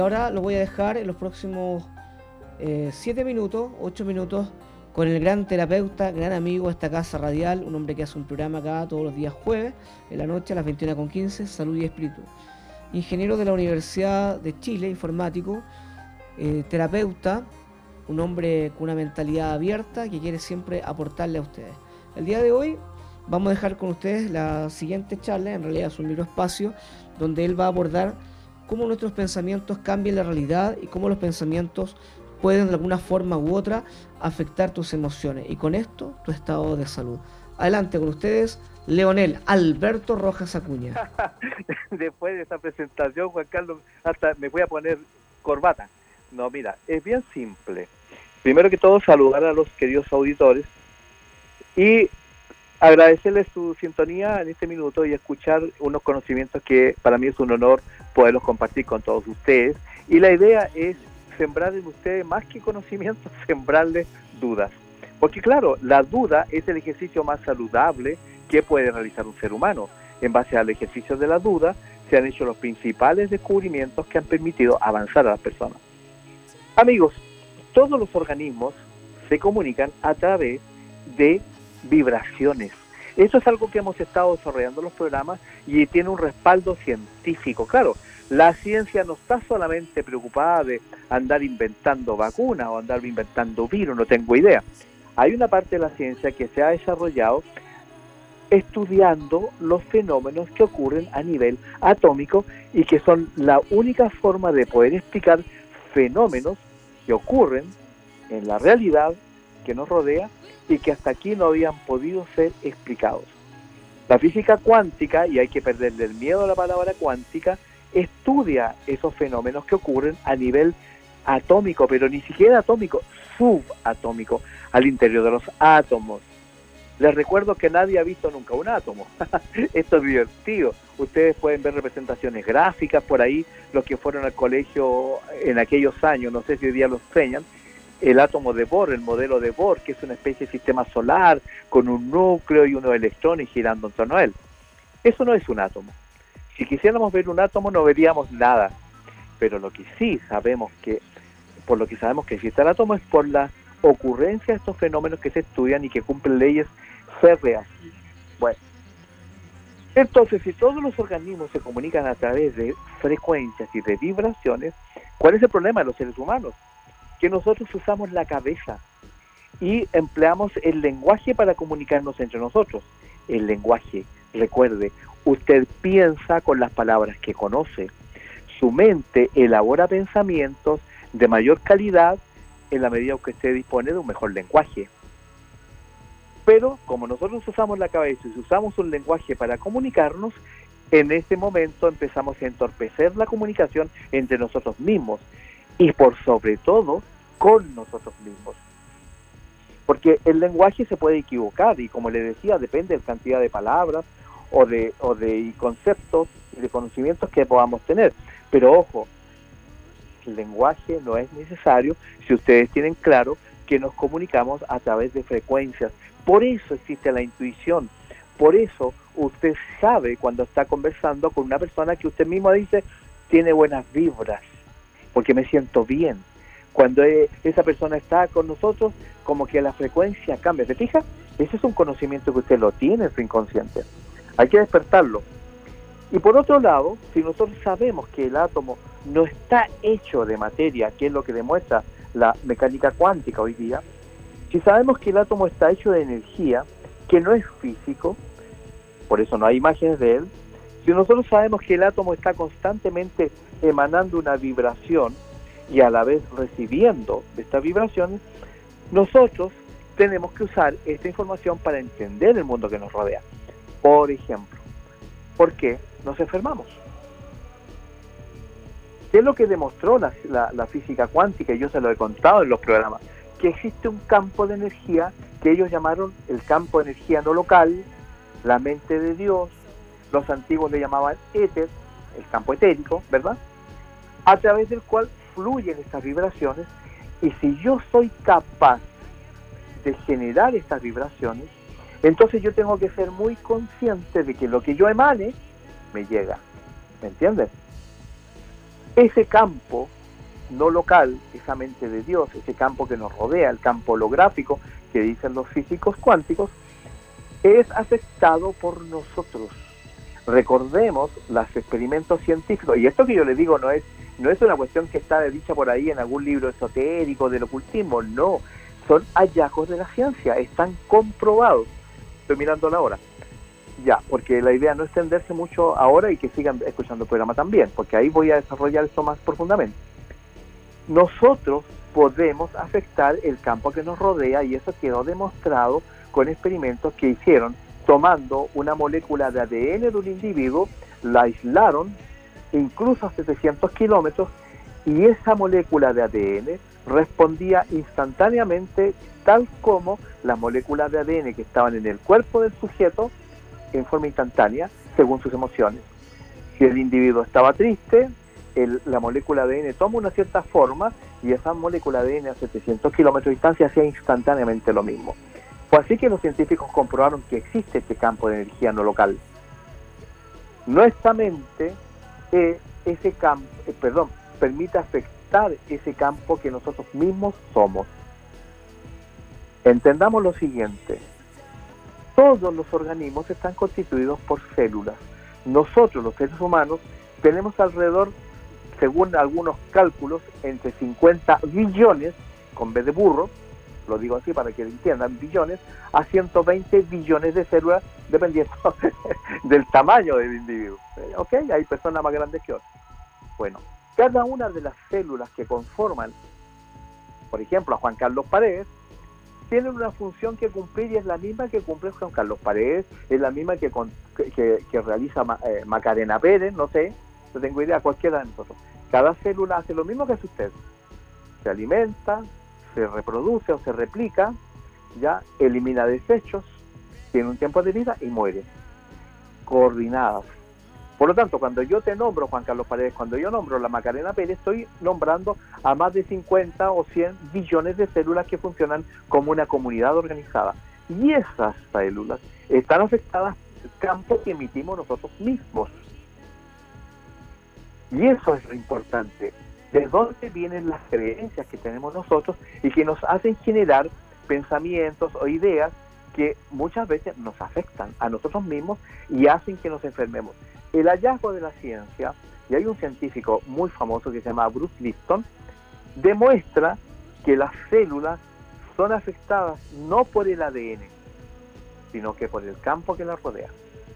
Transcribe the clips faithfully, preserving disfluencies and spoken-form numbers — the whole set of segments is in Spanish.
Ahora lo voy a dejar en los próximos siete minutos, ocho minutos, con el gran terapeuta, gran amigo de esta casa radial, un hombre que hace un programa acá todos los días jueves, en la noche a las veintiuna con quince, Salud y Espíritu. Ingeniero de la Universidad de Chile, informático, eh, terapeuta, un hombre con una mentalidad abierta que quiere siempre aportarle a ustedes. El día de hoy vamos a dejar con ustedes la siguiente charla, en realidad es un microespacio, donde él va a abordar cómo nuestros pensamientos cambian la realidad y cómo los pensamientos pueden de alguna forma u otra afectar tus emociones y con esto tu estado de salud. Adelante con ustedes, Leonel Alberto Rojas Acuña. Después de esta presentación, Juan Carlos, hasta me voy a poner corbata. No, mira, es bien simple. Primero que todo, saludar a los queridos auditores y agradecerles su sintonía en este minuto y escuchar unos conocimientos que para mí es un honor poderlos compartir con todos ustedes. Y la idea es sembrar en ustedes, más que conocimientos, sembrarles dudas. Porque claro, la duda es el ejercicio más saludable que puede realizar un ser humano. En base al ejercicio de la duda, se han hecho los principales descubrimientos que han permitido avanzar a las personas. Amigos, todos los organismos se comunican a través de vibraciones. Eso es algo que hemos estado desarrollando en los programas y tiene un respaldo científico. Claro, la ciencia no está solamente preocupada de andar inventando vacunas o andar inventando virus, no tengo idea. Hay una parte de la ciencia que se ha desarrollado estudiando los fenómenos que ocurren a nivel atómico y que son la única forma de poder explicar fenómenos que ocurren en la realidad que nos rodea y que hasta aquí no habían podido ser explicados. La física cuántica, y hay que perderle el miedo a la palabra cuántica, estudia esos fenómenos que ocurren a nivel atómico, pero ni siquiera atómico, subatómico, al interior de los átomos. Les recuerdo que nadie ha visto nunca un átomo. Esto es divertido. Ustedes pueden ver representaciones gráficas por ahí, los que fueron al colegio en aquellos años, no sé si hoy día lo enseñan, el átomo de Bohr, el modelo de Bohr, que es una especie de sistema solar con un núcleo y unos electrones girando en torno a él. Eso no es un átomo. Si quisiéramos ver un átomo no veríamos nada. Pero lo que sí sabemos que, por lo que sabemos que existe el átomo es por la ocurrencia de estos fenómenos que se estudian y que cumplen leyes férreas. Bueno, entonces si todos los organismos se comunican a través de frecuencias y de vibraciones, ¿cuál es el problema de los seres humanos? Que nosotros usamos la cabeza y empleamos el lenguaje para comunicarnos entre nosotros. El lenguaje, recuerde, usted piensa con las palabras que conoce. Su mente elabora pensamientos de mayor calidad en la medida que usted dispone de un mejor lenguaje. Pero como nosotros usamos la cabeza y usamos un lenguaje para comunicarnos, en ese momento empezamos a entorpecer la comunicación entre nosotros mismos y por sobre todo con nosotros mismos. Porque el lenguaje se puede equivocar y como le decía, depende de la cantidad de palabras o de, o de conceptos y de conocimientos que podamos tener. Pero ojo, el lenguaje no es necesario si ustedes tienen claro que nos comunicamos a través de frecuencias. Por eso existe la intuición. Por eso usted sabe cuando está conversando con una persona que usted mismo dice tiene buenas vibras, porque me siento bien. Cuando esa persona está con nosotros, como que la frecuencia cambia. ¿Se fija? Ese es un conocimiento que usted lo tiene en su inconsciente. Hay que despertarlo. Y por otro lado, si nosotros sabemos que el átomo no está hecho de materia, que es lo que demuestra la mecánica cuántica hoy día, si sabemos que el átomo está hecho de energía, que no es físico, por eso no hay imágenes de él, si nosotros sabemos que el átomo está constantemente emanando una vibración y a la vez recibiendo estas vibraciones, nosotros tenemos que usar esta información para entender el mundo que nos rodea. Por ejemplo, ¿por qué nos enfermamos? ¿Qué es lo que demostró la, la, la física cuántica? Y yo se lo he contado en los programas, que existe un campo de energía que ellos llamaron el campo de energía no local, la mente de Dios, los antiguos le llamaban éter, el campo etérico, ¿verdad? A través del cual fluyen estas vibraciones, y si yo soy capaz de generar estas vibraciones, entonces yo tengo que ser muy consciente de que lo que yo emane me llega. ¿Me entiendes? Ese campo no local, esa mente de Dios, ese campo que nos rodea, el campo holográfico que dicen los físicos cuánticos, es afectado por nosotros. Recordemos los experimentos científicos, y esto que yo les digo no es, no es una cuestión que está dicha por ahí en algún libro esotérico del ocultismo, no, son hallazgos de la ciencia, están comprobados. Estoy mirando la hora. Ya, porque la idea no es extenderse mucho ahora y que sigan escuchando el programa también, porque ahí voy a desarrollar esto más profundamente. Nosotros podemos afectar el campo que nos rodea y eso quedó demostrado con experimentos que hicieron tomando una molécula de A D N de un individuo, la aislaron incluso a setecientos kilómetros y esa molécula de A D N respondía instantáneamente tal como las moléculas de A D N que estaban en el cuerpo del sujeto en forma instantánea según sus emociones. Si el individuo estaba triste, el, la molécula de A D N toma una cierta forma y esa molécula de A D N a setecientos kilómetros de distancia hacía instantáneamente lo mismo. Fue así que los científicos comprobaron que existe este campo de energía no local. Nuestra mente, eh, ese campo, eh, perdón, permite afectar ese campo que nosotros mismos somos. Entendamos lo siguiente. Todos los organismos están constituidos por células. Nosotros, los seres humanos, tenemos alrededor, según algunos cálculos, entre cincuenta billones, con B de burro, lo digo así para que entiendan, billones, a ciento veinte billones de células, dependiendo del tamaño del individuo. ¿Ok? Hay personas más grandes que otras. Bueno, cada una de las células que conforman, por ejemplo, a Juan Carlos Paredes, tienen una función que cumplir y es la misma que cumple Juan Carlos Paredes, es la misma que, con, que, que realiza eh, Macarena Pérez, no sé, no tengo idea, cualquiera de nosotros. Cada célula hace lo mismo que hace usted. Se alimenta, se reproduce o se replica, ya elimina desechos, tiene un tiempo de vida y muere. Coordinadas. Por lo tanto, cuando yo te nombro, Juan Carlos Paredes, cuando yo nombro la Macarena Pérez, estoy nombrando a más de cincuenta o cien billones de células que funcionan como una comunidad organizada. Y esas células están afectadas por el campo que emitimos nosotros mismos. Y eso es lo importante. ¿De dónde vienen las creencias que tenemos nosotros y que nos hacen generar pensamientos o ideas que muchas veces nos afectan a nosotros mismos y hacen que nos enfermemos? El hallazgo de la ciencia, y hay un científico muy famoso que se llama Bruce Lipton, demuestra que las células son afectadas no por el A D N, sino que por el campo que las rodea.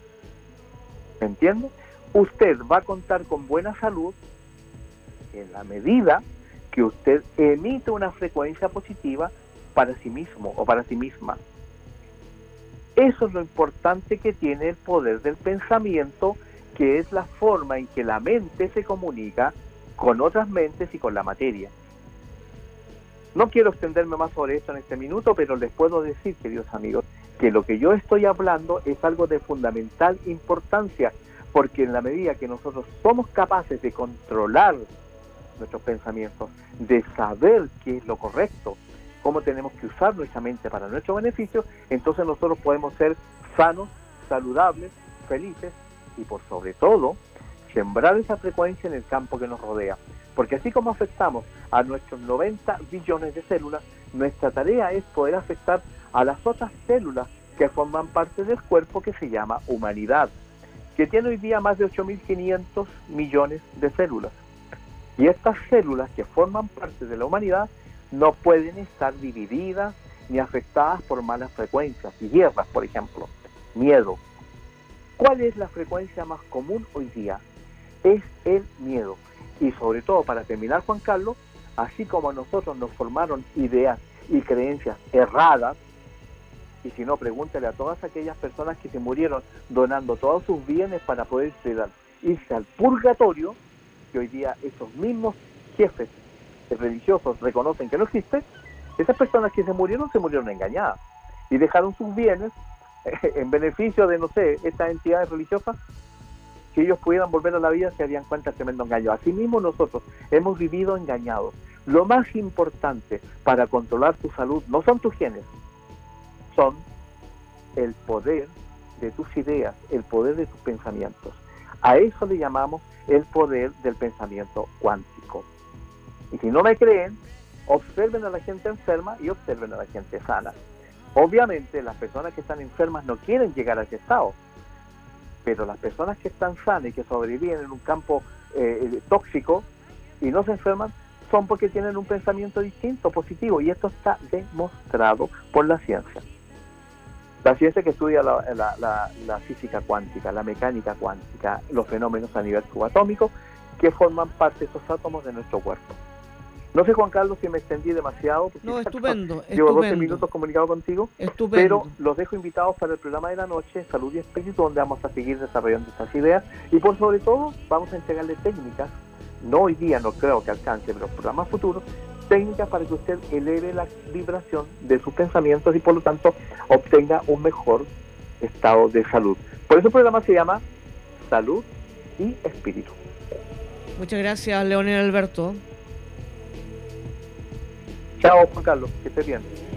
¿Me entiende? Usted va a contar con buena salud en la medida que usted emite una frecuencia positiva para sí mismo o para sí misma. Eso es lo importante que tiene el poder del pensamiento, que es la forma en que la mente se comunica con otras mentes y con la materia. No quiero extenderme más sobre esto en este minuto, pero les puedo decir, queridos amigos, que lo que yo estoy hablando es algo de fundamental importancia, porque en la medida que nosotros somos capaces de controlar nuestros pensamientos, de saber qué es lo correcto, cómo tenemos que usar nuestra mente para nuestro beneficio, entonces nosotros podemos ser sanos, saludables, felices y por sobre todo sembrar esa frecuencia en el campo que nos rodea. Porque así como afectamos a nuestros noventa billones de células, nuestra tarea es poder afectar a las otras células que forman parte del cuerpo que se llama humanidad, que tiene hoy día más de ocho mil quinientos millones de células. Y estas células que forman parte de la humanidad no pueden estar divididas ni afectadas por malas frecuencias y guerras, por ejemplo, miedo. ¿Cuál es la frecuencia más común hoy día? Es el miedo. Y sobre todo, para terminar, Juan Carlos, así como a nosotros nos formaron ideas y creencias erradas, y si no, pregúntale a todas aquellas personas que se murieron donando todos sus bienes para poder irse al purgatorio, que hoy día esos mismos jefes religiosos reconocen que no existe. Esas personas que se murieron, se murieron engañadas y dejaron sus bienes eh, en beneficio de, no sé, estas entidades religiosas. Si ellos pudieran volver a la vida, se darían cuenta del tremendo engaño. Asimismo, nosotros hemos vivido engañados. Lo más importante para controlar tu salud no son tus genes, son el poder de tus ideas, el poder de tus pensamientos. A eso le llamamos el poder del pensamiento cuántico. Y si no me creen, observen a la gente enferma y observen a la gente sana. Obviamente las personas que están enfermas no quieren llegar a ese estado, pero las personas que están sanas y que sobreviven en un campo eh, tóxico y no se enferman, son porque tienen un pensamiento distinto, positivo, y esto está demostrado por la ciencia. La ciencia que estudia la, la, la, la física cuántica, la mecánica cuántica, los fenómenos a nivel subatómico que forman parte de esos átomos de nuestro cuerpo. No sé, Juan Carlos, si me extendí demasiado. No, estupendo. Llevo estupendo. doce minutos comunicado contigo. Estupendo. Pero los dejo invitados para el programa de la noche, Salud y Espíritu, donde vamos a seguir desarrollando estas ideas. Y por sobre todo, vamos a entregarle técnicas, no hoy día, no creo que alcance, pero en programas futuros, técnicas para que usted eleve la vibración de sus pensamientos y por lo tanto obtenga un mejor estado de salud. Por eso el programa se llama Salud y Espíritu. Muchas gracias, Leonel Alberto. Chao, Juan Carlos, que estés bien.